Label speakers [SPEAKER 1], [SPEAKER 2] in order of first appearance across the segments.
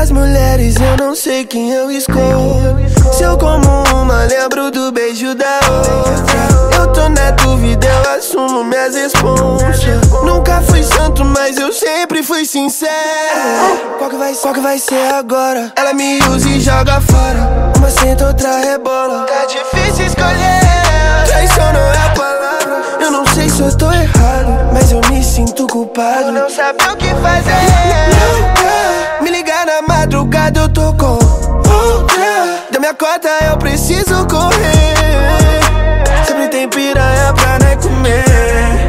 [SPEAKER 1] Duas mulheres, eu não sei quem eu escolho. Se eu como uma, lembro do beijo da outra. Eu tô na dúvida, eu assumo minhas responsas. Nunca fui santo, mas eu sempre fui sincero. Qual que vai ser agora? Ela me usa e joga fora. Uma senta, outra rebola. Tá difícil escolher. Traição não é a palavra. Eu não sei se eu tô errado, mas eu me sinto culpado. Não sabe o que fazer. Me ligar na madrugada, eu tô com outra. Da minha cota eu preciso correr. Sempre tem piranha pra nós comer.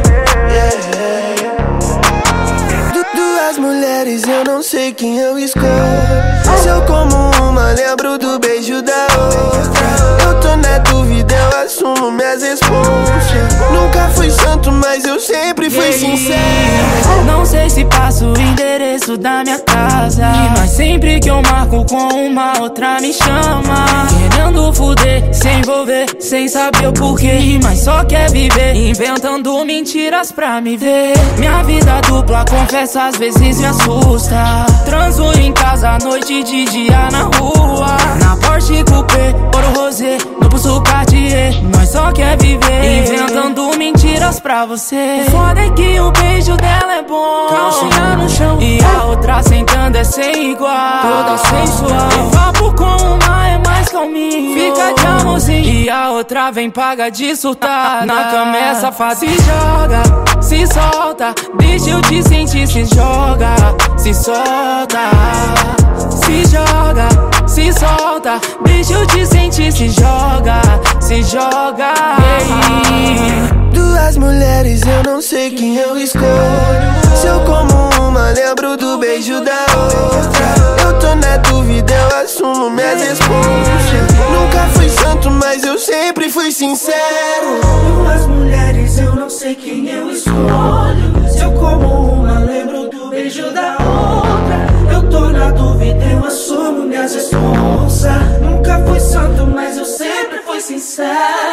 [SPEAKER 1] Duas mulheres, eu não sei quem eu escolho. Se eu como uma, lembro do beijo da outra. Eu tô na dúvida, eu assumo minhas responsas. Nunca fui santo, mas eu sempre fui sincero.
[SPEAKER 2] Não sei se passo o endereço da minha casa, mas sempre que eu marco com uma, outra me chama. Querendo fuder, se envolver, sem saber o porquê, mas só quer viver, inventando mentiras pra me ver. Minha vida dupla, confesso, às vezes me assusta. Transo em casa, noite e de dia na rua. Na Porsche Coupé, ouro rosé, no pulso Cartier. Nós só quer viver, inventando mentiras pra você. O foda é que o beijo dela é bom, calcinha no chão, e a outra sentando é sem igual, toda sensual. E papo com uma é mais calminho, fica de amorzinho, e a outra vem paga de surtada. Na cama é safada, se joga, se solta, deixa eu te sentir, se joga, se solta. Se joga, se solta, deixa eu te sentir, se joga, se joga.
[SPEAKER 1] Duas mulheres, eu não sei quem eu escolho. Se eu como uma, lembro do beijo da outra. Eu tô na dúvida, eu assumo minhas responsas. Nunca fui santo, mas eu sempre fui sincero.
[SPEAKER 3] Duas mulheres, eu não sei quem eu escolho. Se eu como uma, lembro do beijo da outra. Eu tô na dúvida, eu assumo minhas responsas. Nunca fui santo, mas eu sempre fui sincero.